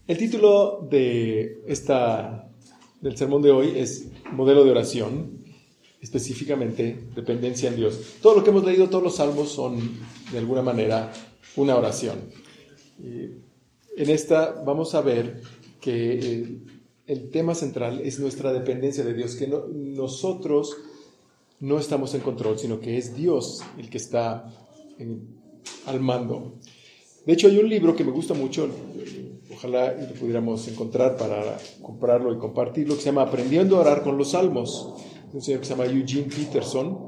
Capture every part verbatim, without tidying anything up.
El título de esta, del sermón de hoy es Modelo de oración, específicamente dependencia en Dios. Todo lo que hemos leído, todos los salmos son de alguna manera una oración. Y en esta vamos a ver que el, el tema central es nuestra dependencia de Dios, que no, nosotros no estamos en control, sino que es Dios el que está en, al mando. De hecho, hay un libro que me gusta mucho, ojalá lo pudiéramos encontrar para comprarlo y compartirlo, que se llama Aprendiendo a orar con los salmos, un señor que se llama Eugene Peterson,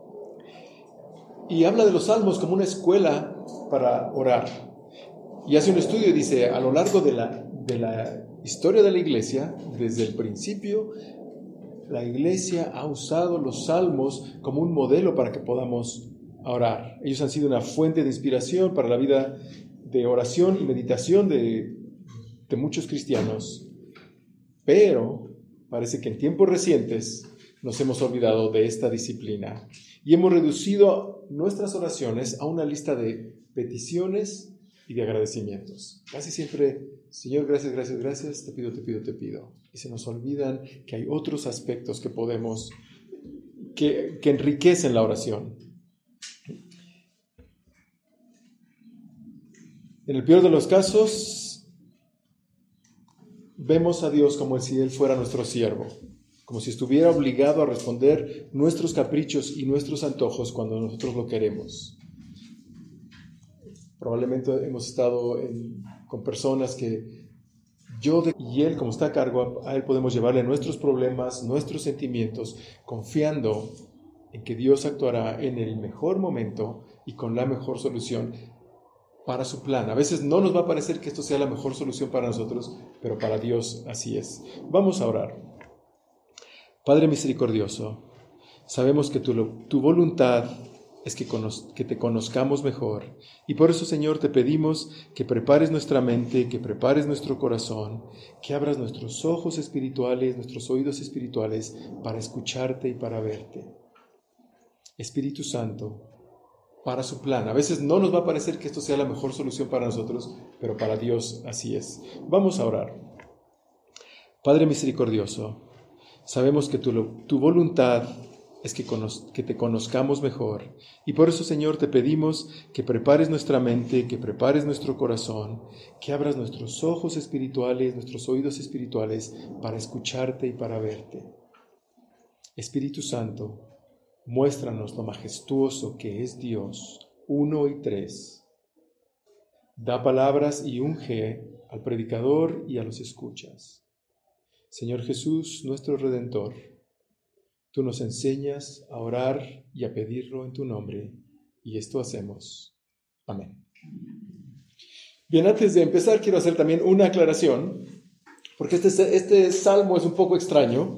y habla de los salmos como una escuela para orar. Y hace un estudio y dice, a lo largo de la, de la historia de la iglesia, desde el principio, la iglesia ha usado los salmos como un modelo para que podamos orar. Ellos han sido una fuente de inspiración para la vida de oración y meditación de, de muchos cristianos, pero parece que en tiempos recientes nos hemos olvidado de esta disciplina y hemos reducido nuestras oraciones a una lista de peticiones y de agradecimientos. Casi siempre, Señor, gracias, gracias, gracias, te pido, te pido, te pido. Y se nos olvidan que hay otros aspectos que podemos, que, que enriquecen la oración. En el peor de los casos, vemos a Dios como si Él fuera nuestro siervo, como si estuviera obligado a responder nuestros caprichos y nuestros antojos cuando nosotros lo queremos. Probablemente hemos estado en, con personas que yo de, y Él, como está a cargo, a Él podemos llevarle nuestros problemas, nuestros sentimientos, confiando en que Dios actuará en el mejor momento y con la mejor solución para su plan. A veces no nos va a parecer que esto sea la mejor solución para nosotros, pero para Dios así es. Vamos a orar. Padre misericordioso, sabemos que tu, tu voluntad es que, cono- que te conozcamos mejor. Y por eso, Señor, te pedimos que prepares nuestra mente, que prepares nuestro corazón, que abras nuestros ojos espirituales, nuestros oídos espirituales para escucharte y para verte. Espíritu Santo, para su plan. A veces no nos va a parecer que esto sea la mejor solución para nosotros, pero para Dios así es. Vamos a orar. Padre misericordioso, sabemos que tu, tu voluntad es que, cono- que te conozcamos mejor. Y por eso, Señor, te pedimos que prepares nuestra mente, que prepares nuestro corazón, que abras nuestros ojos espirituales, nuestros oídos espirituales para escucharte y para verte. Espíritu Santo, muéstranos lo majestuoso que es Dios, uno y tres. Da palabras y unge al predicador y a los escuchas. Señor Jesús, nuestro Redentor, tú nos enseñas a orar y a pedirlo en tu nombre, y esto hacemos. Amén. Bien, antes de empezar quiero hacer también una aclaración, porque este, este salmo es un poco extraño,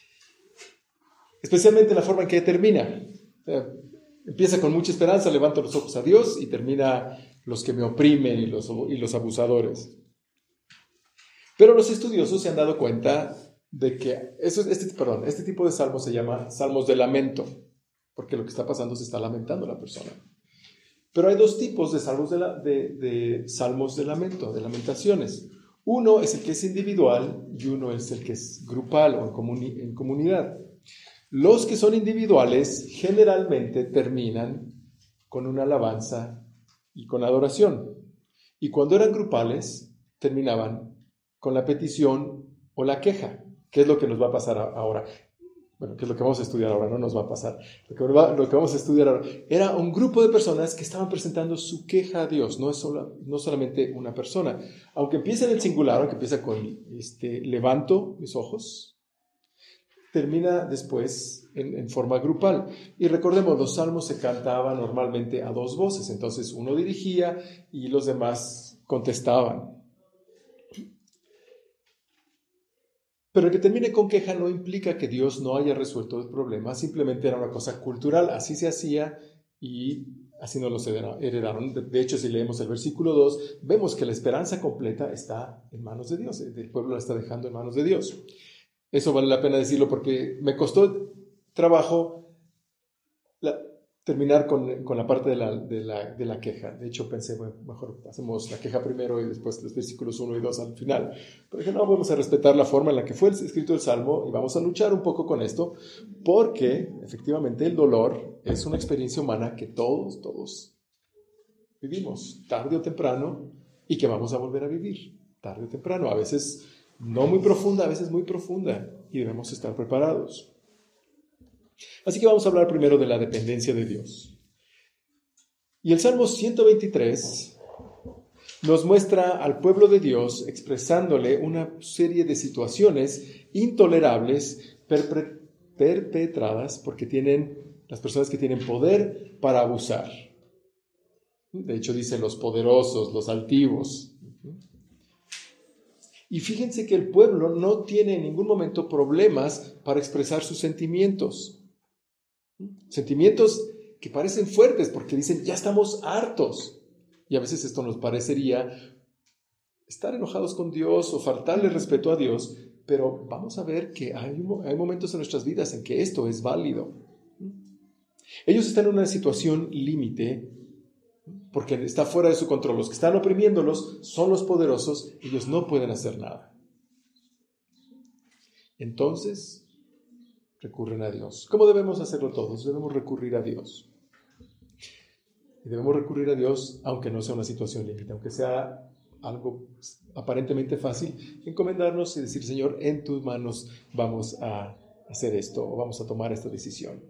especialmente la forma en que termina. O sea, empieza con mucha esperanza, levanto los ojos a Dios, y termina los que me oprimen y los, y los abusadores. Pero los estudiosos se han dado cuenta de que eso, este, perdón, este tipo de salmos se llama salmos de lamento, porque lo que está pasando se está lamentando la persona. Pero hay dos tipos de salmos de, la, de, de salmos de lamento, de lamentaciones. Uno es el que es individual y uno es el que es grupal o en, comuni, en comunidad. Los que son individuales generalmente terminan con una alabanza y con adoración. Y cuando eran grupales, terminaban con la petición o la queja. ¿Qué es lo que nos va a pasar ahora? Bueno, ¿qué es lo que vamos a estudiar ahora? No nos va a pasar. Lo que, va, lo que vamos a estudiar ahora era un grupo de personas que estaban presentando su queja a Dios. No es solo, no solamente una persona. Aunque empieza en el singular, aunque empieza con este, levanto mis ojos, termina después en, en forma grupal. Y recordemos, los salmos se cantaban normalmente a dos voces, entonces uno dirigía y los demás contestaban. Pero el que termine con queja no implica que Dios no haya resuelto el problema, simplemente era una cosa cultural, así se hacía y así nos los heredaron. De hecho, si leemos el versículo dos, vemos que la esperanza completa está en manos de Dios, el pueblo la está dejando en manos de Dios. Eso vale la pena decirlo porque me costó trabajo la, terminar con, con la parte de la, de, la, de la queja. De hecho, pensé, bueno, mejor hacemos la queja primero y después los versículos uno y dos al final. Pero dije, no, vamos a respetar la forma en la que fue escrito el Salmo y vamos a luchar un poco con esto, porque efectivamente el dolor es una experiencia humana que todos, todos vivimos, tarde o temprano, y que vamos a volver a vivir, tarde o temprano. A veces no muy profunda, a veces muy profunda, y debemos estar preparados. Así que vamos a hablar primero de la dependencia de Dios. Y el Salmo ciento veintitrés nos muestra al pueblo de Dios expresándole una serie de situaciones intolerables perpre- perpetradas porque tienen las personas que tienen poder para abusar. De hecho, dice los poderosos, los altivos. Y fíjense que el pueblo no tiene en ningún momento problemas para expresar sus sentimientos. Sentimientos que parecen fuertes porque dicen, ya estamos hartos. Y a veces esto nos parecería estar enojados con Dios o faltarle respeto a Dios, pero vamos a ver que hay, hay momentos en nuestras vidas en que esto es válido. Ellos están en una situación límite porque está fuera de su control. Los que están oprimiéndolos son los poderosos, ellos no pueden hacer nada. Entonces, recurren a Dios. ¿Cómo debemos hacerlo todos? Debemos recurrir a Dios. Y debemos recurrir a Dios aunque no sea una situación límite, aunque sea algo aparentemente fácil, encomendarnos y decir, Señor, en tus manos vamos a hacer esto o vamos a tomar esta decisión.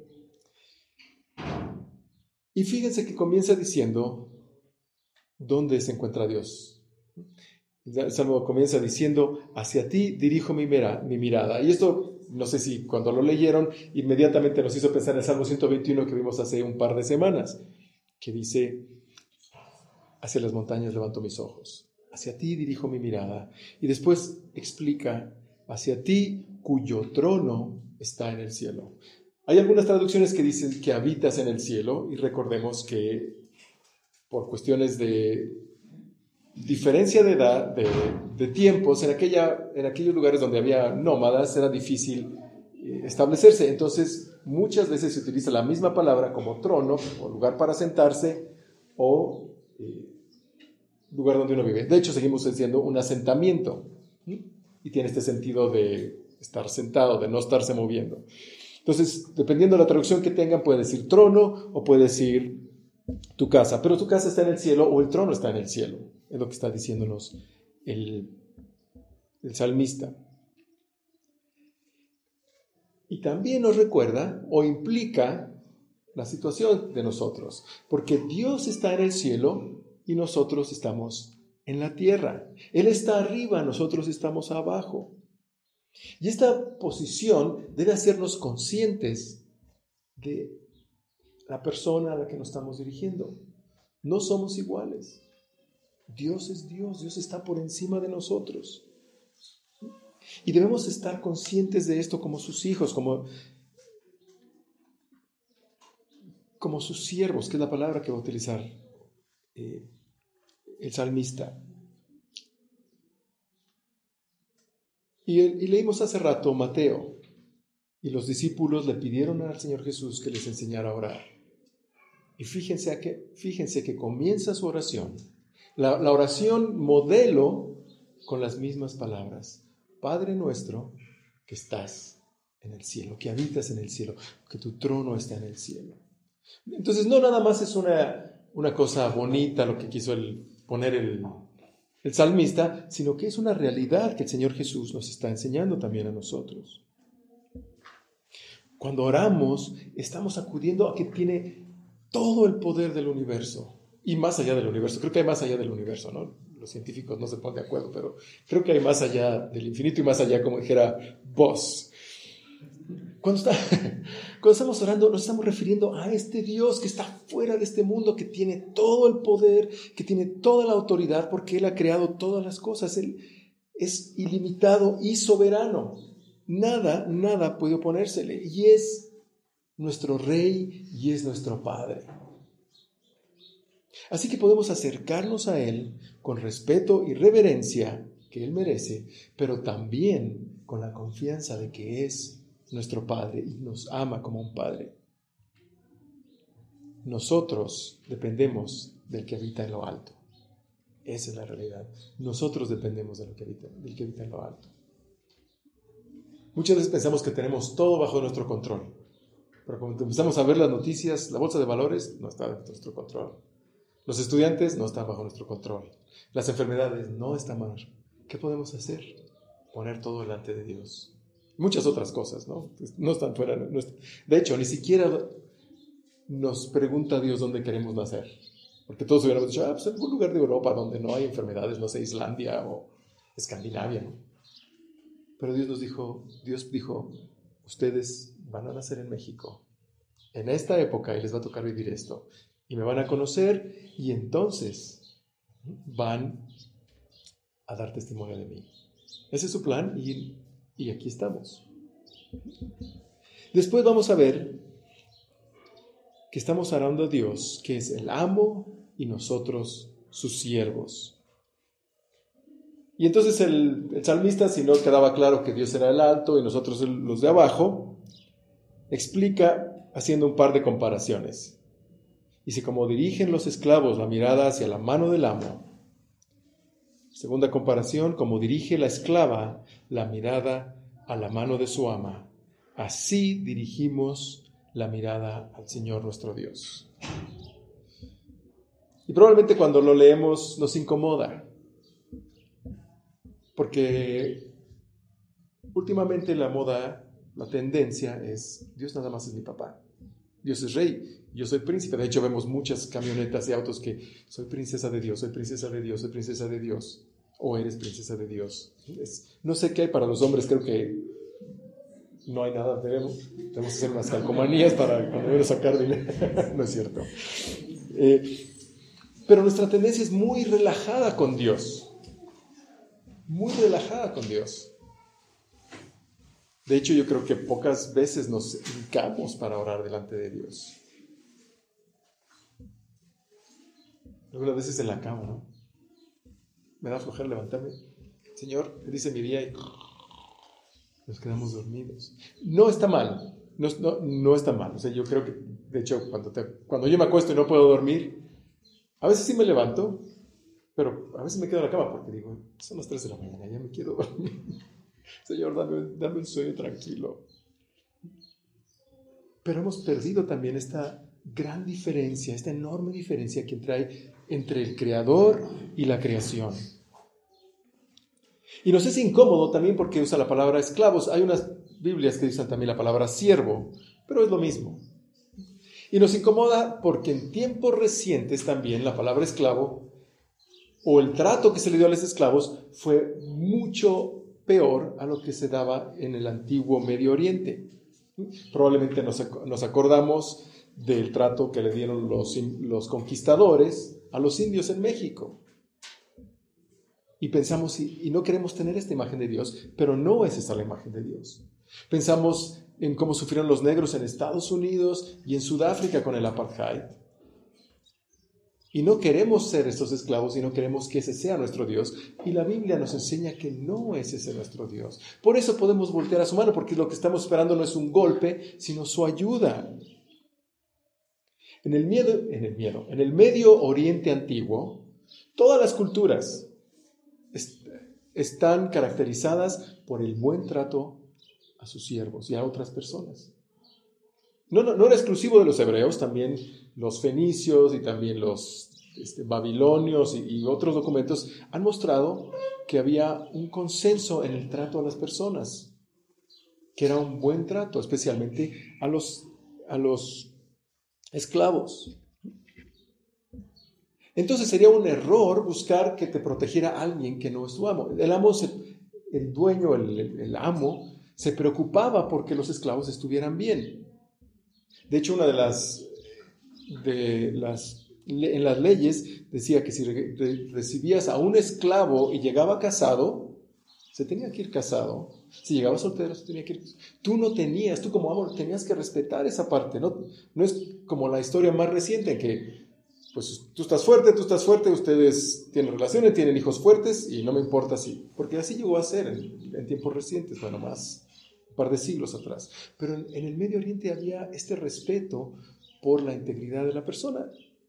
Y fíjense que comienza diciendo, ¿dónde se encuentra Dios? El Salmo comienza diciendo, hacia ti dirijo mi, mira, mi mirada. Y esto, no sé si cuando lo leyeron, inmediatamente nos hizo pensar en el Salmo ciento veintiuno que vimos hace un par de semanas, que dice, hacia las montañas levanto mis ojos, hacia ti dirijo mi mirada. Y después explica, hacia ti cuyo trono está en el cielo. Hay algunas traducciones que dicen que habitas en el cielo, y recordemos que por cuestiones de diferencia de edad, de, de tiempos, en, aquella, en aquellos lugares donde había nómadas era difícil eh, establecerse. Entonces, muchas veces se utiliza la misma palabra como trono, o lugar para sentarse, o eh, lugar donde uno vive. De hecho, seguimos diciendo un asentamiento, ¿sí? Y tiene este sentido de estar sentado, de no estarse moviendo. Entonces, dependiendo de la traducción que tengan, puede decir trono o puede decir tu casa. Pero tu casa está en el cielo o el trono está en el cielo. Es lo que está diciéndonos el, el salmista. Y también nos recuerda o implica la situación de nosotros. Porque Dios está en el cielo y nosotros estamos en la tierra. Él está arriba, nosotros estamos abajo. Y esta posición debe hacernos conscientes de la persona a la que nos estamos dirigiendo. No somos iguales. Dios es Dios, Dios está por encima de nosotros. Y debemos estar conscientes de esto como sus hijos, como, como sus siervos, que es la palabra que va a utilizar eh, el salmista. Y, y leímos hace rato Mateo, y los discípulos le pidieron al Señor Jesús que les enseñara a orar. Y fíjense, a que, fíjense que comienza su oración, la, la oración modelo con las mismas palabras. Padre nuestro que estás en el cielo, que habitas en el cielo, que tu trono está en el cielo. Entonces no nada más es una, una cosa bonita lo que quiso el, poner el, el salmista, sino que es una realidad que el Señor Jesús nos está enseñando también a nosotros. Cuando oramos, estamos acudiendo a que tiene todo el poder del universo y más allá del universo. Creo que hay más allá del universo, ¿no? Los científicos no se ponen de acuerdo, pero creo que hay más allá del infinito y más allá, como dijera Boss. Cuando, está, cuando estamos orando, nos estamos refiriendo a este Dios que está fuera de este mundo, que tiene todo el poder, que tiene toda la autoridad, porque Él ha creado todas las cosas. Él es ilimitado y soberano. Nada, nada puede oponérsele. Y es nuestro Rey y es nuestro Padre. Así que podemos acercarnos a Él con respeto y reverencia que Él merece, pero también con la confianza de que es nuestro Padre y nos ama como un Padre. nosotros dependemos del que habita en lo alto. Esa es la realidad. Nosotros dependemos de lo que habita, del que habita en lo alto. Muchas veces pensamos que tenemos todo bajo nuestro control. Pero cuando empezamos a ver las noticias, la bolsa de valores no está bajo nuestro control. Los estudiantes no están bajo nuestro control. Las enfermedades no están bajo. ¿Qué podemos hacer? Poner todo delante de Dios. Muchas otras cosas, ¿no? No están fuera. No están. De hecho, ni siquiera nos pregunta Dios dónde queremos nacer. Porque todos hubiéramos dicho, ah, pues en algún lugar de Europa donde no hay enfermedades, no sé, Islandia o Escandinavia, ¿no? Pero Dios nos dijo, Dios dijo, ustedes van a nacer en México, en esta época, y les va a tocar vivir esto, y me van a conocer, y entonces van a dar testimonio de mí. Ese es su plan, y, y aquí estamos. Después vamos a ver que estamos orando a Dios, que es el amo, y nosotros sus siervos. Y entonces el, el salmista, si no quedaba claro que Dios era el alto y nosotros los de abajo, explica haciendo un par de comparaciones. Dice, como dirigen los esclavos la mirada hacia la mano del amo. Segunda comparación, como dirige la esclava la mirada a la mano de su ama. Así dirigimos la mirada al Señor nuestro Dios. Y probablemente cuando lo leemos nos incomoda. Porque últimamente la moda, la tendencia es, Dios nada más es mi papá. Dios es rey, yo soy príncipe. De hecho, vemos muchas camionetas y autos que soy princesa de Dios, soy princesa de Dios, soy princesa de Dios. O eres princesa de Dios. Es, no sé qué hay para los hombres, creo que no hay nada. Debemos, debemos hacer unas calcomanías para cuando debemos sacar dinero. No es cierto. Eh, pero nuestra tendencia es muy relajada con Dios. Muy relajada con Dios. De hecho, yo creo que pocas veces nos hincamos para orar delante de Dios. Algunas veces en la cama, ¿no? Me da flojera levantarme. Señor, me dice mi día y nos quedamos dormidos. No está mal, no, no, no está mal. O sea, yo creo que, de hecho, cuando, te, cuando yo me acuesto y no puedo dormir, a veces sí me levanto, pero a veces me quedo en la cama porque digo, son las tres de la mañana, ya me quiero dormir. Señor, dame, dame un sueño tranquilo. Pero hemos perdido también esta gran diferencia, esta enorme diferencia que trae entre el Creador y la creación. Y nos es incómodo también porque usa la palabra esclavos. Hay unas Biblias que usan también la palabra siervo, pero es lo mismo. Y nos incomoda porque en tiempos recientes también la palabra esclavo o el trato que se le dio a los esclavos fue mucho peor a lo que se daba en el antiguo Medio Oriente. Probablemente nos, nos acordamos del trato que le dieron los, los conquistadores a los indios en México. Y pensamos, y, y no queremos tener esta imagen de Dios, pero no es esa la imagen de Dios. Pensamos en cómo sufrieron los negros en Estados Unidos y en Sudáfrica con el apartheid. Y no queremos ser estos esclavos y no queremos que ese sea nuestro Dios. Y la Biblia nos enseña que no es ese nuestro Dios. Por eso podemos voltear a su mano, porque lo que estamos esperando no es un golpe, sino su ayuda. En el miedo, en el miedo, en el Medio Oriente antiguo, todas las culturas est- están caracterizadas por el buen trato a sus siervos y a otras personas. No, no, no era exclusivo de los hebreos, también los fenicios y también los este, babilonios y, y otros documentos han mostrado que había un consenso en el trato a las personas, que era un buen trato, especialmente a los, a los esclavos. Entonces sería un error buscar que te protegiera alguien que no es tu amo. El amo, se, el dueño, el, el, el amo, se preocupaba porque los esclavos estuvieran bien. De hecho, una de las, de las en las leyes decía que si re, recibías a un esclavo y llegaba casado, se tenía que ir casado. Si llegaba soltero, se tenía que ir. Tú no tenías, tú como amo, tenías que respetar esa parte. No, no es como la historia más reciente en que, pues, tú estás fuerte, tú estás fuerte, ustedes tienen relaciones, tienen hijos fuertes y no me importa si. Porque así llegó a ser en, en tiempos recientes, bueno, más un par de siglos atrás. Pero en, en el Medio Oriente había este respeto por la integridad de la persona.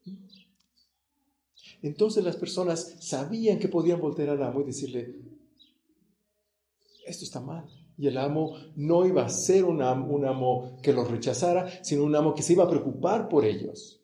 Entonces las personas sabían que podían voltear al amo y decirle, esto está mal. Y el amo no iba a ser un amo, un amo que los rechazara, sino un amo que se iba a preocupar por ellos.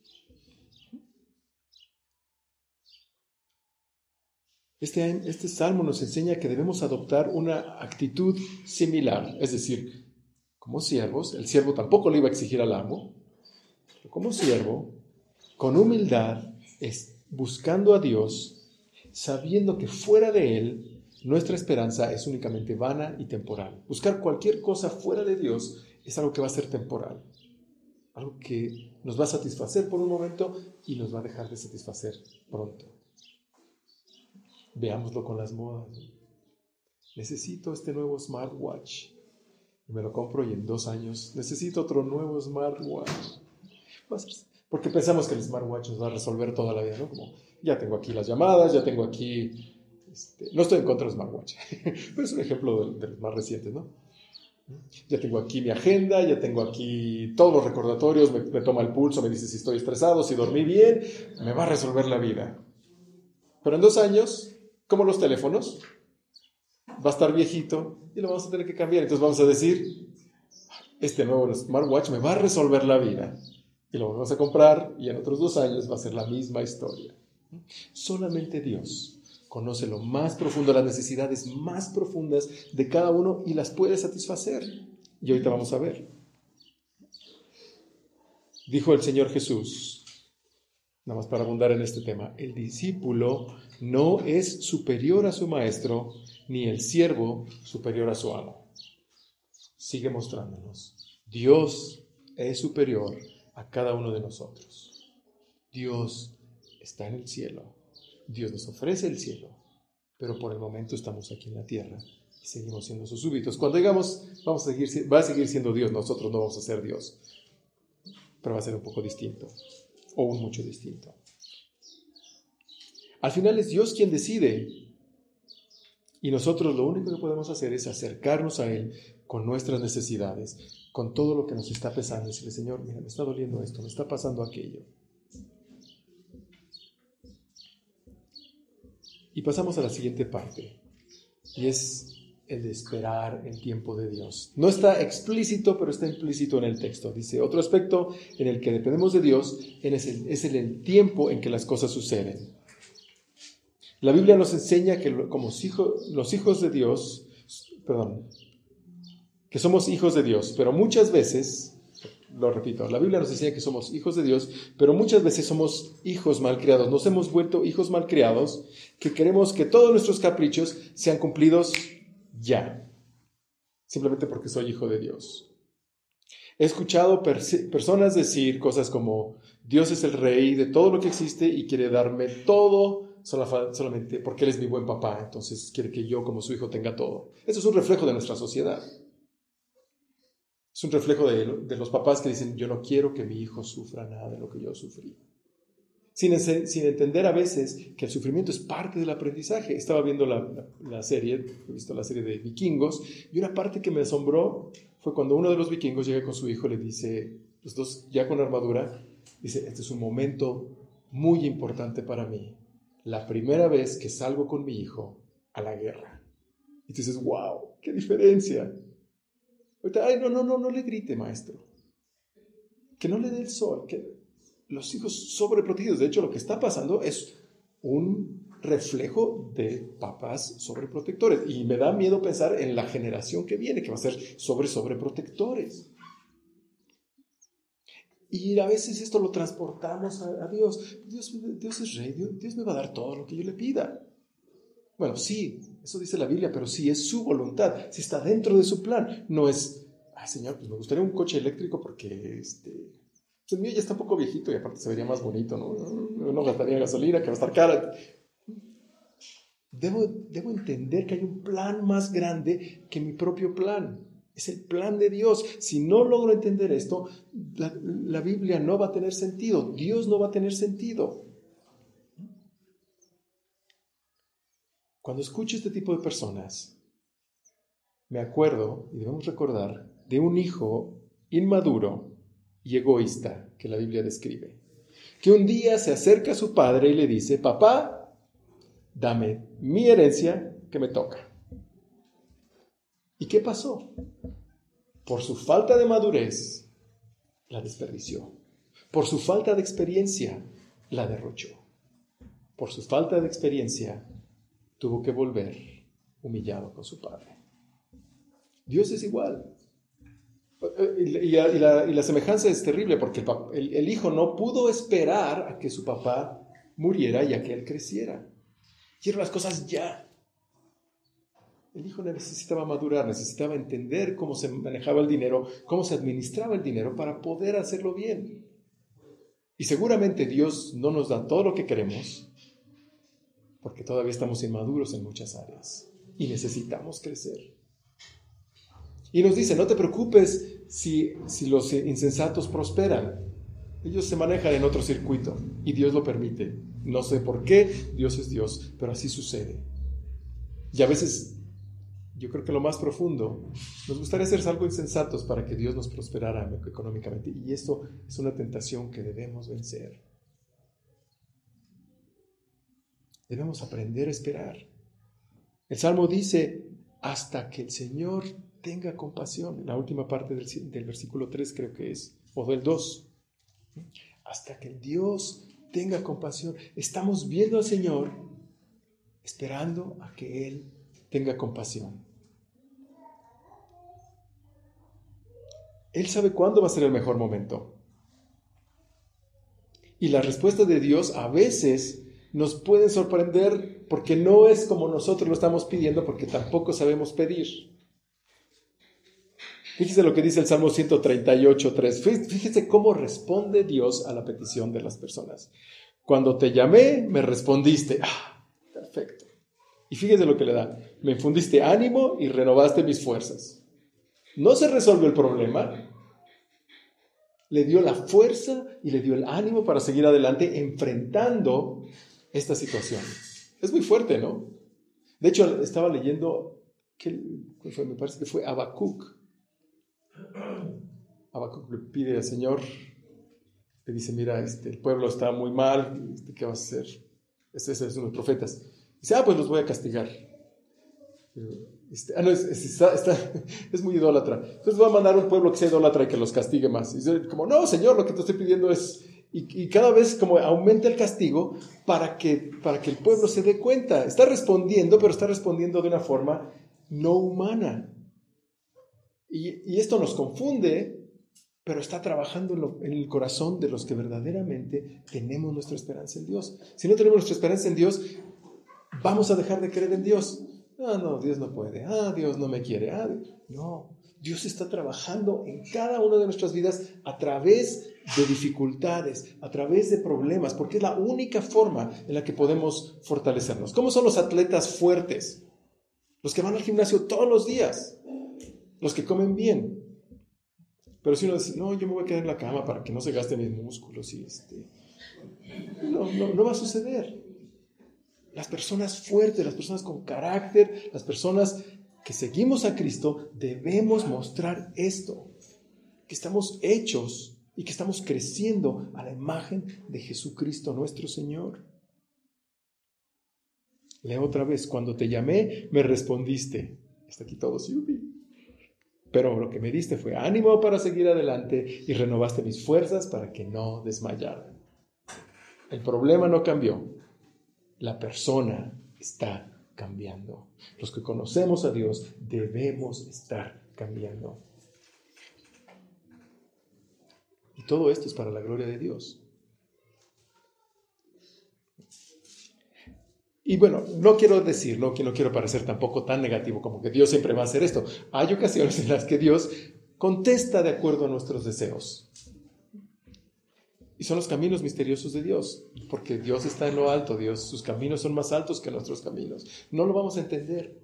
Este, este salmo nos enseña que debemos adoptar una actitud similar, es decir, como siervos, el siervo tampoco le iba a exigir al amo, pero como siervo, con humildad, es buscando a Dios, sabiendo que fuera de Él, nuestra esperanza es únicamente vana y temporal. Buscar cualquier cosa fuera de Dios es algo que va a ser temporal, algo que nos va a satisfacer por un momento y nos va a dejar de satisfacer pronto. Veámoslo con las modas. Necesito este nuevo smartwatch. Me lo compro y en dos años necesito otro nuevo smartwatch. Porque pensamos que el smartwatch nos va a resolver toda la vida, ¿no? Como, ya tengo aquí las llamadas, ya tengo aquí... Este, no estoy en contra del smartwatch, pero es un ejemplo de, de los más recientes, ¿no? Ya tengo aquí mi agenda, ya tengo aquí todos los recordatorios, me, me toma el pulso, me dice si estoy estresado, si dormí bien, me va a resolver la vida. Pero en dos años, como los teléfonos, va a estar viejito y lo vamos a tener que cambiar. Entonces vamos a decir, este nuevo smartwatch me va a resolver la vida. Y lo vamos a comprar y en otros dos años va a ser la misma historia. Solamente Dios conoce lo más profundo, las necesidades más profundas de cada uno y las puede satisfacer. Y ahorita vamos a ver. Dijo el Señor Jesús, nada más para abundar en este tema, el discípulo no es superior a su maestro, ni el siervo superior a su amo. Sigue mostrándonos. Dios es superior a cada uno de nosotros. Dios está en el cielo. Dios nos ofrece el cielo, pero por el momento estamos aquí en la tierra y seguimos siendo sus súbditos. Cuando digamos, vamos a seguir, va a seguir siendo Dios, nosotros no vamos a ser Dios, pero va a ser un poco distinto, o un mucho distinto. Al final es Dios quien decide, y nosotros lo único que podemos hacer es acercarnos a Él con nuestras necesidades, con todo lo que nos está pesando, y decirle, Señor, mira, me está doliendo esto, me está pasando aquello. Y pasamos a la siguiente parte, y es el de esperar el tiempo de Dios. No está explícito, pero está implícito en el texto. Dice, otro aspecto en el que dependemos de Dios es el, es el, el tiempo en que las cosas suceden. La Biblia nos enseña que como hijos, los hijos de Dios, perdón, que somos hijos de Dios, pero muchas veces, lo repito, la Biblia nos enseña que somos hijos de Dios, pero muchas veces somos hijos malcriados. Nos hemos vuelto hijos malcriados que queremos que todos nuestros caprichos sean cumplidos ya, simplemente porque soy hijo de Dios. He escuchado pers- personas decir cosas como, Dios es el rey de todo lo que existe y quiere darme todo solamente porque Él es mi buen papá, entonces quiere que yo como su hijo tenga todo. Eso es un reflejo de nuestra sociedad. Es un reflejo de, de los papás que dicen, yo no quiero que mi hijo sufra nada de lo que yo sufrí. Sin, sin entender a veces que el sufrimiento es parte del aprendizaje. Estaba viendo la, la, la serie, he visto la serie de vikingos, y una parte que me asombró fue cuando uno de los vikingos llega con su hijo y le dice, los dos ya con armadura, dice, este es un momento muy importante para mí. La primera vez que salgo con mi hijo a la guerra. Y tú dices, wow, qué diferencia. Ahorita, ay, no, no, no, no le grite, maestro. Que no le dé el sol, que los hijos sobreprotegidos. De hecho, lo que está pasando es un reflejo de papás sobreprotectores. Y me da miedo pensar en la generación que viene, que va a ser sobre sobreprotectores. Y a veces esto lo transportamos a, a Dios. Dios. Dios es rey, Dios, Dios me va a dar todo lo que yo le pida. Bueno, sí, eso dice la Biblia, pero sí es su voluntad, si está dentro de su plan. No es, ay Señor, pues me gustaría un coche eléctrico porque este, pues el mío ya está un poco viejito y aparte se vería más bonito, ¿no? No gastaría gasolina, que va a estar cara. Debo, debo entender que hay un plan más grande que mi propio plan. Es el plan de Dios. Si no logro entender esto, la, la Biblia no va a tener sentido. Dios no va a tener sentido. Cuando escucho este tipo de personas, me acuerdo, y debemos recordar, de un hijo inmaduro y egoísta que la Biblia describe, que un día se acerca a su padre y le dice: papá, dame mi herencia que me toca. ¿Y qué pasó? Por su falta de madurez, la desperdició. Por su falta de experiencia, la derrochó. Por su falta de experiencia, tuvo que volver humillado con su padre. Dios es igual. Y la, y la, y la semejanza es terrible porque el, el, el hijo no pudo esperar a que su papá muriera y a que él creciera. Quiero las cosas ya. El hijo necesitaba madurar, necesitaba entender cómo se manejaba el dinero, cómo se administraba el dinero para poder hacerlo bien. Y seguramente Dios no nos da todo lo que queremos porque todavía estamos inmaduros en muchas áreas y necesitamos crecer. Y nos dice: no te preocupes si, si los insensatos prosperan. Ellos se manejan en otro circuito y Dios lo permite. No sé por qué, Dios es Dios, pero así sucede. Y a veces, yo creo que lo más profundo, nos gustaría ser algo insensatos para que Dios nos prosperara económicamente. Y esto es una tentación que debemos vencer. Debemos aprender a esperar. El Salmo dice: hasta que el Señor tenga compasión. La última parte del, del versículo tres creo que es, o del dos. Hasta que el Dios tenga compasión. Estamos viendo al Señor esperando a que Él tenga compasión. Él sabe cuándo va a ser el mejor momento. Y la respuesta de Dios a veces nos puede sorprender porque no es como nosotros lo estamos pidiendo, porque tampoco sabemos pedir. Fíjese lo que dice el Salmo ciento treinta y ocho, tres. Fíjese cómo responde Dios a la petición de las personas. Cuando te llamé, me respondiste. Ah, perfecto. Y fíjese lo que le da. Me infundiste ánimo y renovaste mis fuerzas. No se resolvió el problema. Le dio la fuerza y le dio el ánimo para seguir adelante enfrentando esta situación. Es muy fuerte, ¿no? De hecho, estaba leyendo, ¿qué fue? Me parece que fue Habacuc. Habacuc le pide al Señor, le dice: mira, este, el pueblo está muy mal, este, ¿qué vas a hacer? Ese es uno de los profetas. Dice: ah, pues los voy a castigar. Este, ah, no, es, es, está, está, es muy idólatra. Entonces voy a mandar un pueblo que sea idólatra y que los castigue más. Y dice: como, no, Señor, lo que te estoy pidiendo es... Y, y cada vez como aumenta el castigo para que, para que el pueblo se dé cuenta. Está respondiendo, pero está respondiendo de una forma no humana. Y, y esto nos confunde, pero está trabajando en, lo, en el corazón de los que verdaderamente tenemos nuestra esperanza en Dios. Si no tenemos nuestra esperanza en Dios, vamos a dejar de creer en Dios. Ah, no, Dios no puede. Ah, Dios no me quiere. Ah, no, Dios está trabajando en cada una de nuestras vidas a través de dificultades, a través de problemas, porque es la única forma en la que podemos fortalecernos. ¿Cómo son los atletas fuertes? Los que van al gimnasio todos los días. Los que comen bien. Pero si uno dice: no, yo me voy a quedar en la cama para que no se gasten mis músculos, y este, no, no, no va a suceder. Las personas fuertes, las personas con carácter, las personas que seguimos a Cristo, debemos mostrar esto, que estamos hechos y que estamos creciendo a la imagen de Jesucristo nuestro Señor. Leo otra vez: cuando te llamé, me respondiste. Está aquí todo, yupi. Pero lo que me diste fue ánimo para seguir adelante y renovaste mis fuerzas para que no desmayara. El problema no cambió. La persona está cambiando. Los que conocemos a Dios debemos estar cambiando. Y todo esto es para la gloria de Dios. Y bueno, no quiero decirlo, que no quiero parecer tampoco tan negativo como que Dios siempre va a hacer esto. Hay ocasiones en las que Dios contesta de acuerdo a nuestros deseos. Y son los caminos misteriosos de Dios, porque Dios está en lo alto, Dios, sus caminos son más altos que nuestros caminos. No lo vamos a entender.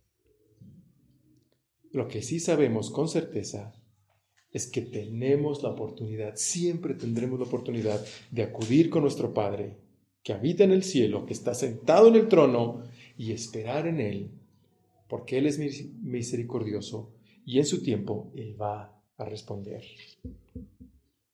Lo que sí sabemos con certeza es que tenemos la oportunidad, siempre tendremos la oportunidad de acudir con nuestro Padre, que habita en el cielo, que está sentado en el trono, y esperar en Él, porque Él es misericordioso y en su tiempo Él va a responder.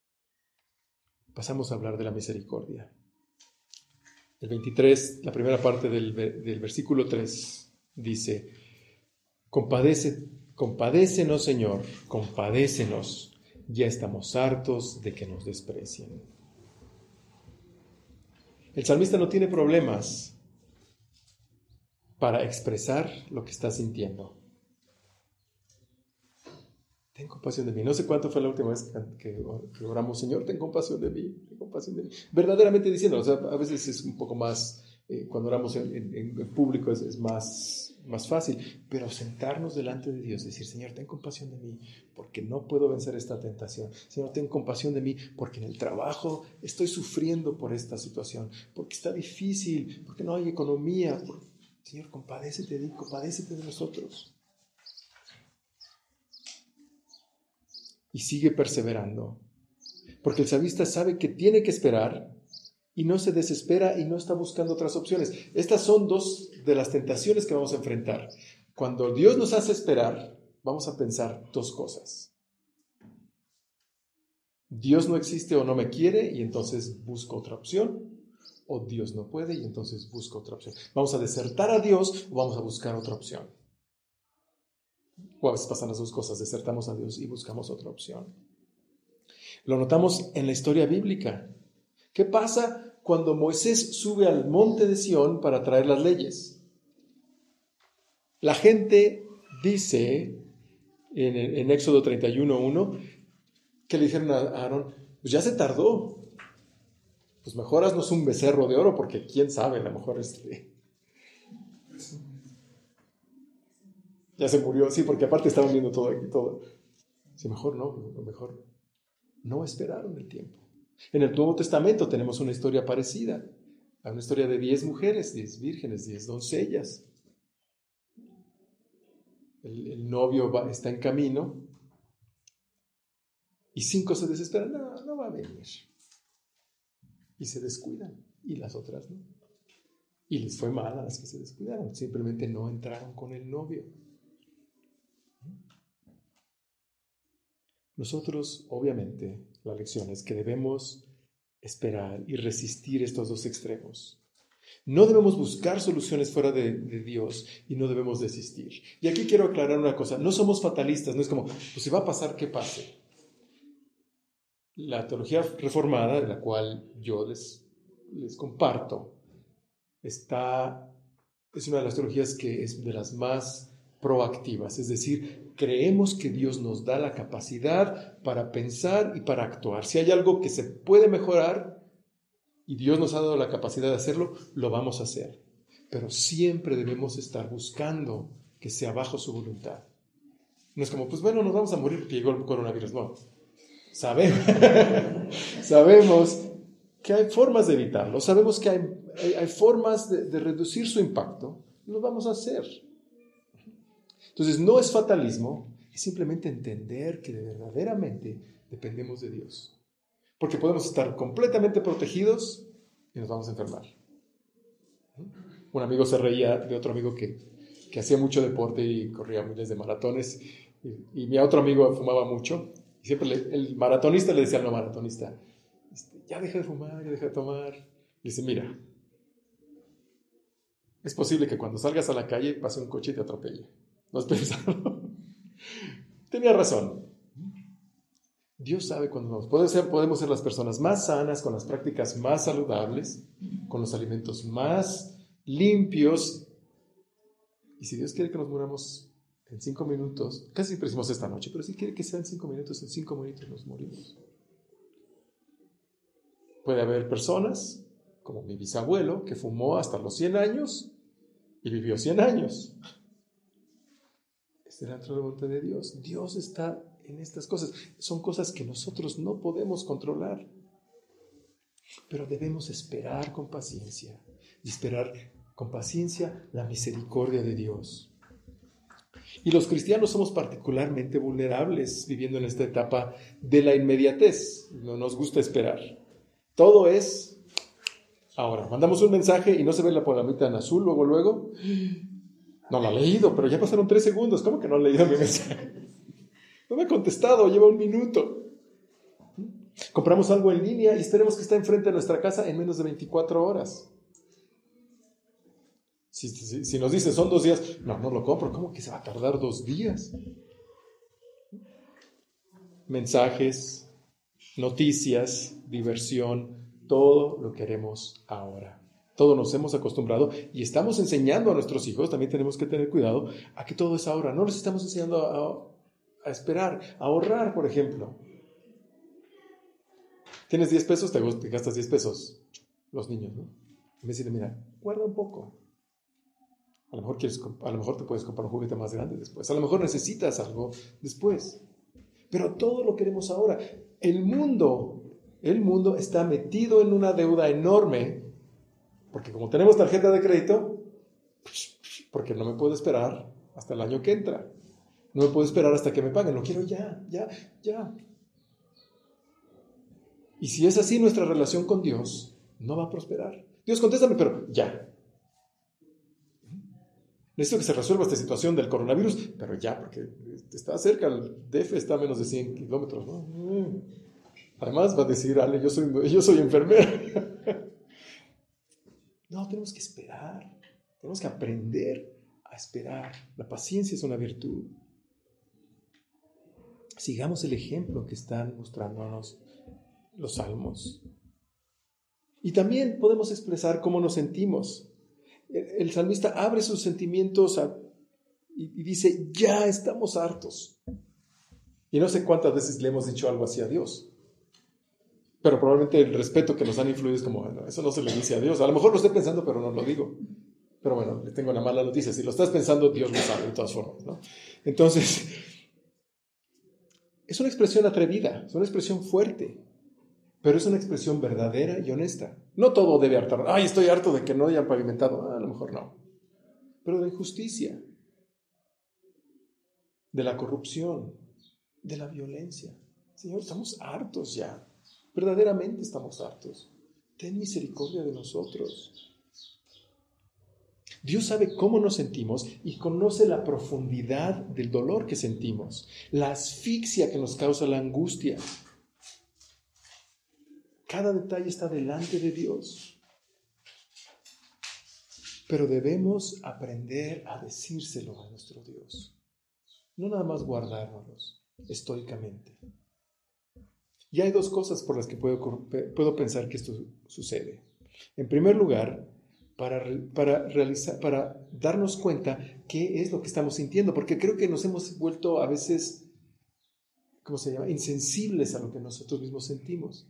pasamos a hablar de la misericordia. El veintitrés, la primera parte del, del versículo tres, dice: Compadece, compadécenos, Señor, compadécenos, ya estamos hartos de que nos desprecien. El salmista no tiene problemas para expresar lo que está sintiendo. Ten compasión de mí. No sé cuánto fue la última vez que, que oramos: Señor, ten compasión de mí, ten compasión de mí. Verdaderamente diciendo, o sea, a veces es un poco más, eh, cuando oramos en, en, en público es, es más, más fácil, pero sentarnos delante de Dios, decir: Señor, ten compasión de mí, porque no puedo vencer esta tentación. Señor, ten compasión de mí, porque en el trabajo estoy sufriendo por esta situación, porque está difícil, porque no hay economía. Por... Señor, compadécete de mí, compadécete de nosotros. Y sigue perseverando, porque el salmista sabe que tiene que esperar y no se desespera y no está buscando otras opciones. Estas son dos de las tentaciones que vamos a enfrentar. Cuando Dios nos hace esperar, vamos a pensar dos cosas: Dios no existe o no me quiere, y entonces busco otra opción, o Dios no puede y entonces busco otra opción. Vamos a desertar a Dios o vamos a buscar otra opción. O a veces pasan las dos cosas: desertamos a Dios y buscamos otra opción. Lo notamos en la historia bíblica. ¿Qué pasa cuando Moisés sube al monte de Sión para traer las leyes? La gente dice en, en Éxodo treinta y uno uno que le dijeron a Aarón: pues ya se tardó, pues mejor haznos un becerro de oro, porque quién sabe, a lo mejor este... ya se murió, sí, porque aparte estaban viendo todo aquí, todo. Sí, mejor no, mejor no esperaron el tiempo. En el Nuevo Testamento tenemos una historia parecida, a una historia de diez mujeres, diez vírgenes, diez doncellas. El, el novio va, está en camino y cinco se desesperan: no, no va a venir. Y se descuidan, y las otras no. Y les fue mal a las que se descuidaron, simplemente no entraron con el novio. Nosotros, obviamente, la lección es que debemos esperar y resistir estos dos extremos. No debemos buscar soluciones fuera de, de Dios y no debemos desistir. Y aquí quiero aclarar una cosa: no somos fatalistas, no es como, pues si va a pasar, que pase. La teología reformada, de la cual yo les, les comparto, está, es una de las teologías que es de las más proactivas, es decir, creemos que Dios nos da la capacidad para pensar y para actuar. Si hay algo que se puede mejorar y Dios nos ha dado la capacidad de hacerlo, lo vamos a hacer. Pero siempre debemos estar buscando que sea bajo su voluntad. No es como, pues bueno, nos vamos a morir porque llegó el coronavirus. No, sabemos, sabemos que hay formas de evitarlo, sabemos que hay, hay, hay formas de, de reducir su impacto, lo vamos a hacer. Entonces no es fatalismo, es simplemente entender que verdaderamente dependemos de Dios. Porque podemos estar completamente protegidos y nos vamos a enfermar. Un amigo se reía de otro amigo que, que hacía mucho deporte y corría miles de maratones, y, y mi otro amigo fumaba mucho, y siempre le, el maratonista le decía al no maratonista: este, ya deja de fumar, ya deja de tomar. Y dice: mira, es posible que cuando salgas a la calle pase un coche y te atropelle. ¿No has pensado? Tenía razón. Dios sabe cuándo vamos. Puede ser, podemos ser las personas más sanas, con las prácticas más saludables, con los alimentos más limpios. Y si Dios quiere que nos muramos en cinco minutos, casi siempre decimos esta noche, pero si quiere que sean cinco minutos, en cinco minutos nos morimos. Puede haber personas, como mi bisabuelo, que fumó hasta los cien años y vivió cien años. Será la voluntad de Dios. Dios está en estas cosas. Son cosas que nosotros no podemos controlar. Pero debemos esperar con paciencia. Y esperar con paciencia la misericordia de Dios. Y los cristianos somos particularmente vulnerables viviendo en esta etapa de la inmediatez. No nos gusta esperar. Todo es ahora. Mandamos un mensaje y no se ve la palabrita en azul luego, luego. No lo ha leído, pero ya pasaron tres segundos. ¿Cómo que no ha leído mi mensaje? No me ha contestado, lleva un minuto. Compramos algo en línea y esperemos que esté enfrente de nuestra casa en menos de veinticuatro horas. Si, si, si nos dice son dos días, no, no lo compro. ¿Cómo que se va a tardar dos días? Mensajes, noticias, diversión, todo lo queremos ahora. Todo nos hemos acostumbrado y estamos enseñando a nuestros hijos, también tenemos que tener cuidado, a que todo es ahora. No les estamos enseñando a, a esperar, a ahorrar, por ejemplo. Tienes diez pesos, te, te gastas diez pesos. Los niños, ¿no? Y me dicen, mira, guarda un poco. A lo mejor quieres, a lo mejor te puedes comprar un juguete más grande después. A lo mejor necesitas algo después. Pero todo lo queremos ahora. El mundo, el mundo está metido en una deuda enorme, porque como tenemos tarjeta de crédito, porque no me puedo esperar hasta el año que entra. No me puedo esperar hasta que me paguen. Lo quiero ya, ya, ya. Y si es así nuestra relación con Dios, no va a prosperar. Dios, contéstame, pero ya. Necesito que se resuelva esta situación del coronavirus, pero ya, porque está cerca, el D F está a menos de cien kilómetros, ¿no? Además va a decir, Ale, yo soy, yo soy enfermera. No, tenemos que esperar, tenemos que aprender a esperar. La paciencia es una virtud. Sigamos el ejemplo que están mostrándonos los salmos. Y también podemos expresar cómo nos sentimos. El salmista abre sus sentimientos a, y, y dice, ya estamos hartos. Y no sé cuántas veces le hemos dicho algo así a Dios. Pero probablemente el respeto que nos han influido es como, bueno, eso no se le dice a Dios. A lo mejor lo estoy pensando, pero no lo digo. Pero bueno, le tengo una mala noticia. Si lo estás pensando, Dios lo sabe de todas formas, ¿no? Entonces, es una expresión atrevida, es una expresión fuerte. Pero es una expresión verdadera y honesta. No todo debe hartar. Ay, estoy harto de que no hayan pavimentado. Ah, a lo mejor no. Pero de la injusticia, de la corrupción, de la violencia. Señor, estamos hartos ya. Verdaderamente estamos hartos. Ten misericordia de nosotros. Dios sabe cómo nos sentimos y conoce la profundidad del dolor que sentimos, la asfixia que nos causa la angustia. Cada detalle está delante de Dios. Pero debemos aprender a decírselo a nuestro Dios. No nada más guardárnoslos estoicamente. Y hay dos cosas por las que puedo, puedo pensar que esto sucede. En primer lugar, para, para, realizar, para darnos cuenta qué es lo que estamos sintiendo, porque creo que nos hemos vuelto a veces, ¿cómo se llama?, insensibles a lo que nosotros mismos sentimos.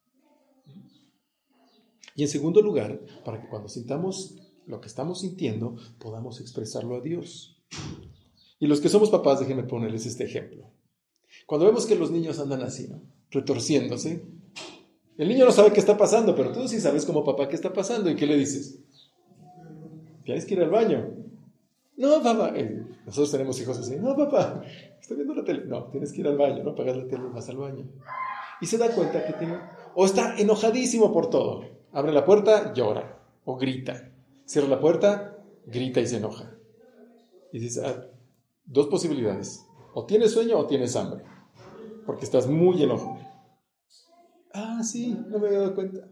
Y en segundo lugar, para que cuando sintamos lo que estamos sintiendo, podamos expresarlo a Dios. Y los que somos papás, déjenme ponerles este ejemplo. Cuando vemos que los niños andan así, ¿no?, retorciéndose, el niño no sabe qué está pasando, pero tú sí sabes como papá qué está pasando. ¿Y qué le dices? Tienes que ir al baño. No, papá. Eh, nosotros tenemos hijos así. No, papá, estoy viendo la tele. No, tienes que ir al baño, no apagas la tele y vas al baño. Y se da cuenta que tiene... O está enojadísimo por todo. Abre la puerta, llora o grita. Cierra la puerta, grita y se enoja. Y dices, ah, dos posibilidades. O tienes sueño o tienes hambre. Porque estás muy enojado. Ah, sí, no me había dado cuenta.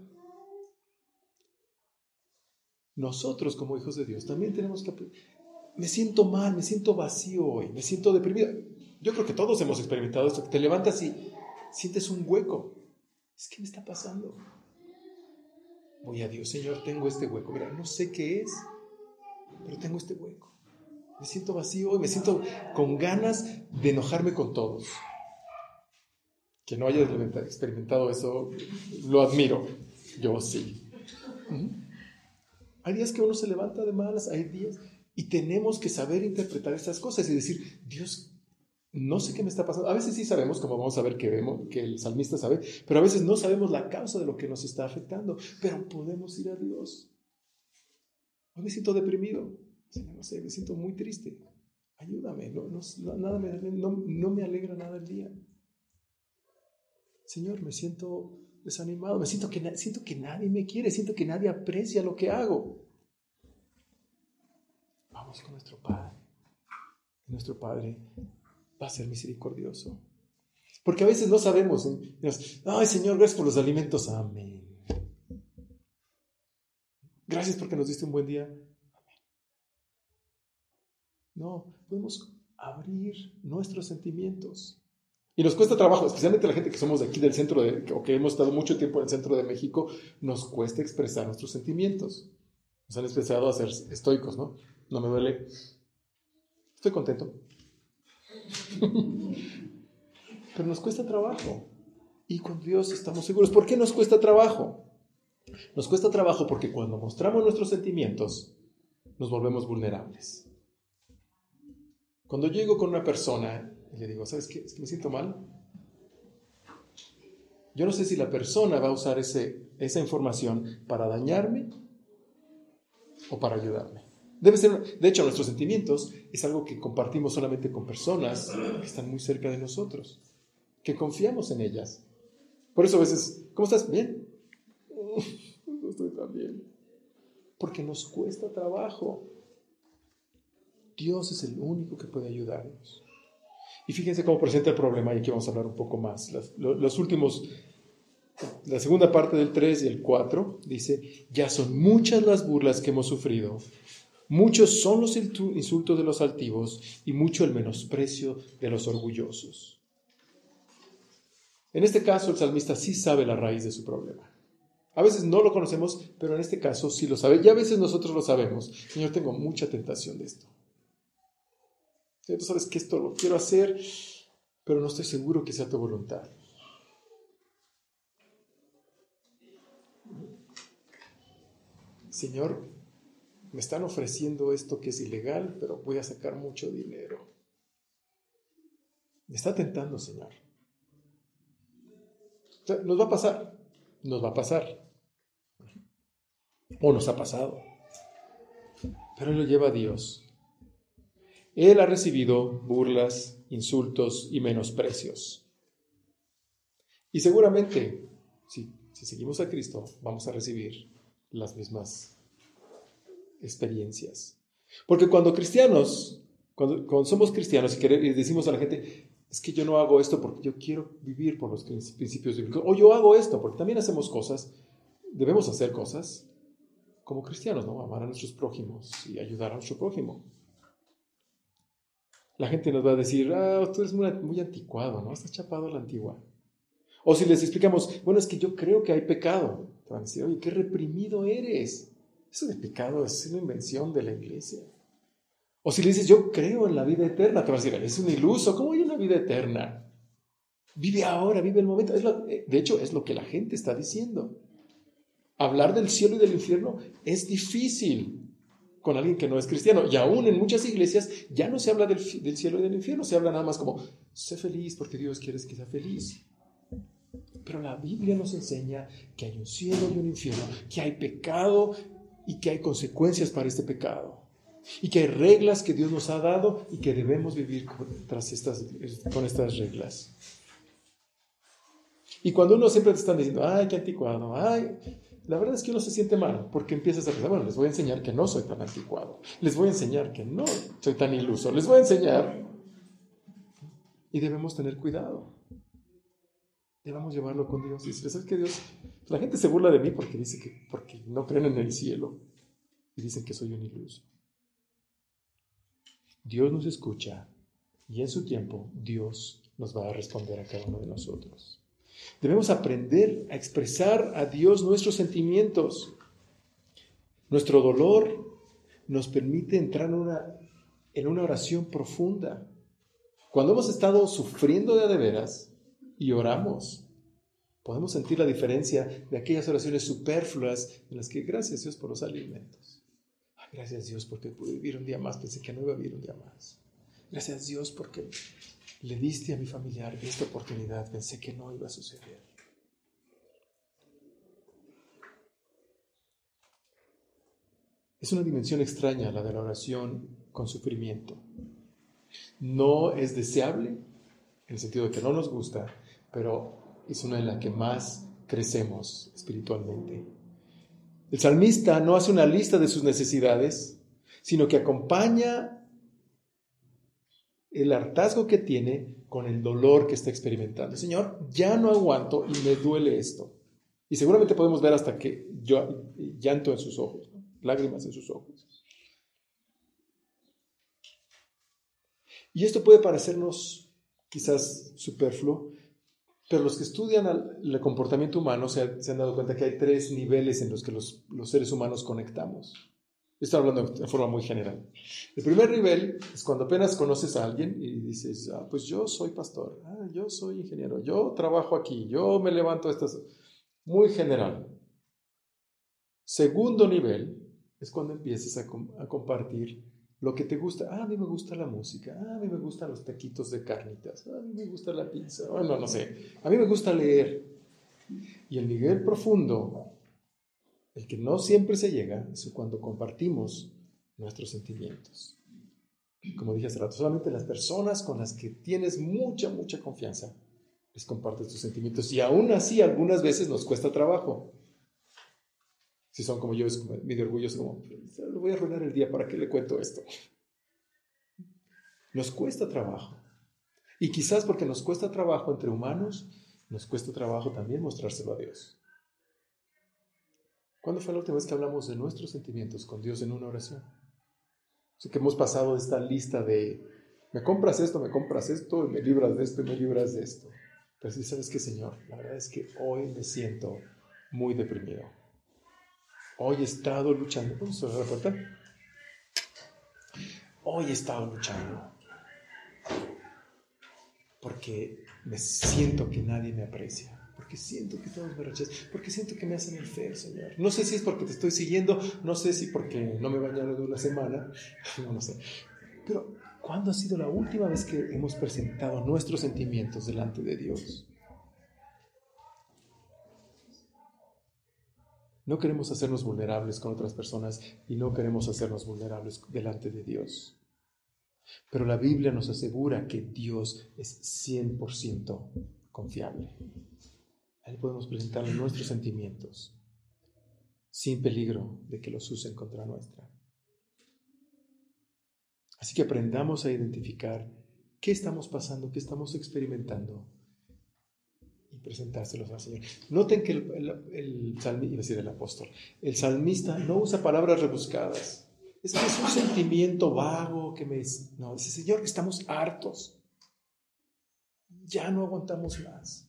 Nosotros como hijos de Dios también tenemos que... Me siento mal, me siento vacío hoy, me siento deprimido. Yo creo que todos hemos experimentado esto. Te levantas y sientes un hueco. Es que me está pasando. Voy a Dios, Señor, tengo este hueco. Mira, no sé qué es, pero tengo este hueco. Me siento vacío y me siento con ganas de enojarme con todos. Que no haya experimentado eso, lo admiro. Yo sí. ¿Mm? Hay días que uno se levanta de malas, hay días, y tenemos que saber interpretar estas cosas y decir, Dios, no sé qué me está pasando. A veces sí sabemos, como vamos a ver que vemos, que el salmista sabe, pero a veces no sabemos la causa de lo que nos está afectando, pero podemos ir a Dios. Hoy me siento deprimido, Señor, no sé, me siento muy triste. Ayúdame, no, no, nada me, no, no me alegra nada el día. Señor, me siento desanimado, me siento que, siento que nadie me quiere, siento que nadie aprecia lo que hago. Vamos con nuestro Padre. Nuestro Padre va a ser misericordioso. Porque a veces no sabemos. ¿eh? Ay, Señor, gracias por los alimentos. Amén. Gracias porque nos diste un buen día. Amén. No, podemos abrir nuestros sentimientos. Y nos cuesta trabajo, especialmente la gente que somos de aquí del centro, de, o que hemos estado mucho tiempo en el centro de México, nos cuesta expresar nuestros sentimientos. Nos han empezado a ser estoicos, ¿no? No me duele. Estoy contento. Pero nos cuesta trabajo. Y con Dios estamos seguros. ¿Por qué nos cuesta trabajo? Nos cuesta trabajo porque cuando mostramos nuestros sentimientos, nos volvemos vulnerables. Cuando llego con una persona y le digo, ¿sabes qué? Es que me siento mal. Yo no sé si la persona va a usar ese, esa información para dañarme o para ayudarme. Debe ser, de hecho, nuestros sentimientos es algo que compartimos solamente con personas que están muy cerca de nosotros, que confiamos en ellas. Por eso a veces, ¿cómo estás? ¿Bien? No estoy tan bien. Porque nos cuesta trabajo. Dios es el único que puede ayudarnos. Y fíjense cómo presenta el problema, y aquí vamos a hablar un poco más. Los, los últimos, la segunda parte del tres y el cuatro, dice, ya son muchas las burlas que hemos sufrido, muchos son los insultos de los altivos, y mucho el menosprecio de los orgullosos. En este caso, el salmista sí sabe la raíz de su problema. A veces no lo conocemos, pero en este caso sí lo sabe, y a veces nosotros lo sabemos. Señor, tengo mucha tentación de esto. Tú sabes que esto lo quiero hacer, pero no estoy seguro que sea tu voluntad. Señor, me están ofreciendo esto que es ilegal, pero voy a sacar mucho dinero. Me está tentando, Señor. O sea, nos va a pasar, nos va a pasar. O nos ha pasado. Pero Él lo lleva a Dios. Él ha recibido burlas, insultos y menosprecios. Y seguramente, si, si seguimos a Cristo, vamos a recibir las mismas experiencias. Porque cuando cristianos, cuando, cuando somos cristianos y, querer, y decimos a la gente, es que yo no hago esto porque yo quiero vivir por los principios bíblicos, o yo hago esto porque también hacemos cosas, debemos hacer cosas como cristianos, ¿no? Amar a nuestros prójimos y ayudar a nuestro prójimo. La gente nos va a decir, ah, tú eres muy, muy anticuado, ¿no? Estás chapado a la antigua. O si les explicamos, bueno, es que yo creo que hay pecado. Te van a decir, oye, qué reprimido eres. Eso de pecado es una invención de la iglesia. O si le dices, yo creo en la vida eterna, te van a decir, es un iluso. ¿Cómo hay una vida eterna? Vive ahora, vive el momento. Es lo, de hecho, es lo que la gente está diciendo. Hablar del cielo y del infierno es difícil con alguien que no es cristiano. Y aún en muchas iglesias ya no se habla del, del cielo y del infierno, se habla nada más como, sé feliz porque Dios quiere que sea feliz. Pero la Biblia nos enseña que hay un cielo y un infierno, que hay pecado y que hay consecuencias para este pecado. Y que hay reglas que Dios nos ha dado y que debemos vivir con, tras estas, con estas reglas. Y cuando uno siempre te están diciendo, ay, qué anticuado, ay... La verdad es que uno se siente mal porque empiezas a pensar, bueno, les voy a enseñar que no soy tan anticuado, les voy a enseñar que no soy tan iluso, les voy a enseñar. Y debemos tener cuidado. Debemos llevarlo con Dios y decir, ¿sabes qué, Dios? La gente se burla de mí porque dice que porque no creen en el cielo y dicen que soy un iluso. Dios nos escucha y en su tiempo Dios nos va a responder a cada uno de nosotros. Debemos aprender a expresar a Dios nuestros sentimientos. Nuestro dolor nos permite entrar en una, en una oración profunda. Cuando hemos estado sufriendo de a de veras y oramos, podemos sentir la diferencia de aquellas oraciones superfluas en las que gracias Dios por los alimentos. Ay, gracias Dios porque pude vivir un día más, pensé que no iba a vivir un día más. Gracias Dios porque le diste a mi familiar esta oportunidad, pensé que no iba a suceder. Es una dimensión extraña la de la oración con sufrimiento. No es deseable, en el sentido de que no nos gusta, pero es una en la que más crecemos espiritualmente. El salmista no hace una lista de sus necesidades, sino que acompaña el hartazgo que tiene con el dolor que está experimentando. Señor, ya no aguanto y me duele esto. Y seguramente podemos ver hasta que yo, llanto en sus ojos, ¿no? Lágrimas en sus ojos. Y esto puede parecernos quizás superfluo, pero los que estudian el comportamiento humano se, se han dado cuenta que hay tres niveles en los que los, los seres humanos conectamos. Estoy hablando de forma muy general. El primer nivel es cuando apenas conoces a alguien y dices, ah, pues yo soy pastor, ah, yo soy ingeniero, yo trabajo aquí, yo me levanto a estas... Muy general. Segundo nivel es cuando empiezas a, com- a compartir lo que te gusta. Ah, a mí me gusta la música, ah, a mí me gustan los taquitos de carnitas, ah, a mí me gusta la pizza, bueno, no sé, a mí me gusta leer. Y el nivel profundo, el que no siempre se llega, es cuando compartimos nuestros sentimientos. Como dije hace rato, solamente las personas con las que tienes mucha, mucha confianza les compartes tus sentimientos. Y aún así, algunas veces nos cuesta trabajo. Si son como yo, es como medio orgulloso, como, le voy a arruinar el día, ¿para qué le cuento esto? Nos cuesta trabajo. Y quizás porque nos cuesta trabajo entre humanos, nos cuesta trabajo también mostrárselo a Dios. ¿Cuándo fue la última vez que hablamos de nuestros sentimientos con Dios en una oración? O sea, que hemos pasado de esta lista de, me compras esto, me compras esto, y me libras de esto, y me libras de esto. Pero sí, ¿sabes qué, Señor? La verdad es que hoy me siento muy deprimido. Hoy he estado luchando. ¿Puedo cerrar la puerta? Hoy he estado luchando. Porque me siento que nadie me aprecia. Porque siento que todos me rechazan. Porque siento que me hacen el feo, Señor. No sé si es porque te estoy siguiendo. No sé si porque no me bañaron de una semana. No, no sé. Pero, ¿cuándo ha sido la última vez que hemos presentado nuestros sentimientos delante de Dios? No queremos hacernos vulnerables con otras personas y no queremos hacernos vulnerables delante de Dios. Pero la Biblia nos asegura que Dios es cien por ciento confiable. A Él podemos presentarle nuestros sentimientos sin peligro de que los usen contra nuestra. Así que aprendamos a identificar qué estamos pasando, qué estamos experimentando y presentárselos al Señor. Noten que el, el, el salmista, iba a decir el apóstol, el salmista no usa palabras rebuscadas. Es que es un sentimiento vago que me... No, dice, Señor, estamos hartos. Ya no aguantamos más.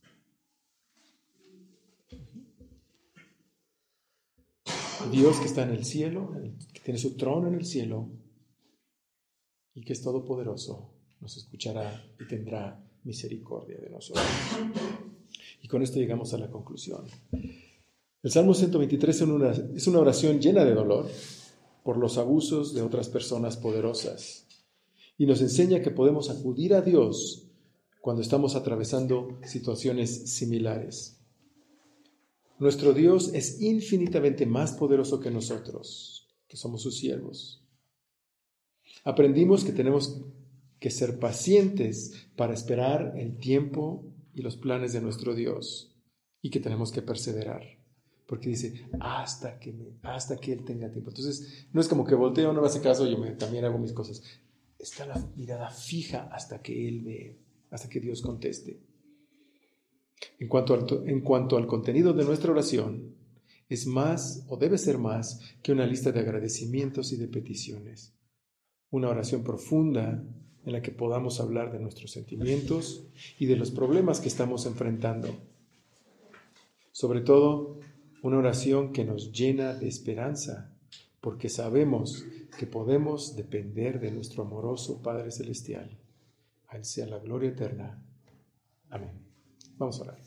Dios que está en el cielo, que tiene su trono en el cielo y que es todopoderoso, nos escuchará y tendrá misericordia de nosotros. Y con esto llegamos a la conclusión. El Salmo ciento veintitrés es una, es una oración llena de dolor por los abusos de otras personas poderosas y nos enseña que podemos acudir a Dios cuando estamos atravesando situaciones similares. Nuestro Dios es infinitamente más poderoso que nosotros, que somos sus siervos. Aprendimos que tenemos que ser pacientes para esperar el tiempo y los planes de nuestro Dios y que tenemos que perseverar, porque dice hasta que, me, hasta que Él tenga tiempo. Entonces no es como que volteo, no me hace caso, yo me, también hago mis cosas. Está la mirada fija hasta que Él ve, hasta que Dios conteste. En cuanto al, en cuanto al contenido de nuestra oración, es más o debe ser más que una lista de agradecimientos y de peticiones. Una oración profunda en la que podamos hablar de nuestros sentimientos y de los problemas que estamos enfrentando. Sobre todo, una oración que nos llena de esperanza, porque sabemos que podemos depender de nuestro amoroso Padre Celestial. A Él sea la gloria eterna. Amén. Vamos a orar.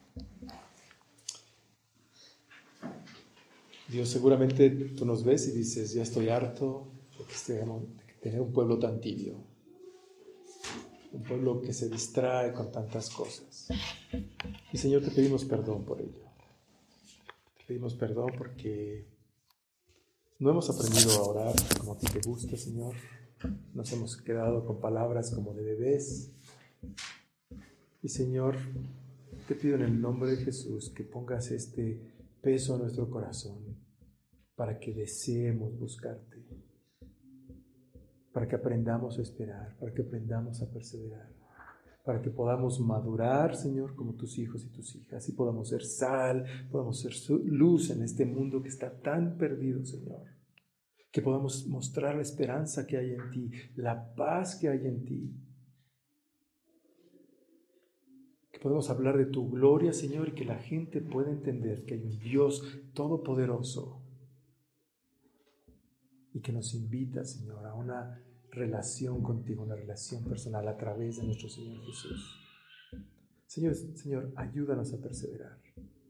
Dios, seguramente tú nos ves y dices, ya estoy harto de que estemos, de tener un pueblo tan tibio, un pueblo que se distrae con tantas cosas. Y Señor, te pedimos perdón por ello. Te pedimos perdón porque no hemos aprendido a orar como a ti te gusta, Señor. Nos hemos quedado con palabras como de bebés. Y Señor, te pido en el nombre de Jesús que pongas este peso a nuestro corazón para que deseemos buscarte, para que aprendamos a esperar, para que aprendamos a perseverar, para que podamos madurar, Señor, como tus hijos y tus hijas, y podamos ser sal, podamos ser luz en este mundo que está tan perdido, Señor. Que podamos mostrar la esperanza que hay en ti, la paz que hay en ti. Que podamos hablar de tu gloria, Señor, y que la gente pueda entender que hay un Dios todopoderoso y que nos invita, Señor, a una relación contigo, una relación personal a través de nuestro Señor Jesús. Señor, Señor, ayúdanos a perseverar.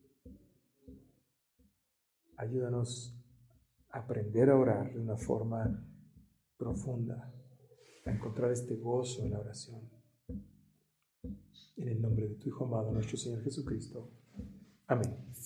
Ayúdanos a aprender a orar de una forma profunda, a encontrar este gozo en la oración. En el nombre de tu Hijo amado, nuestro Señor Jesucristo. Amén.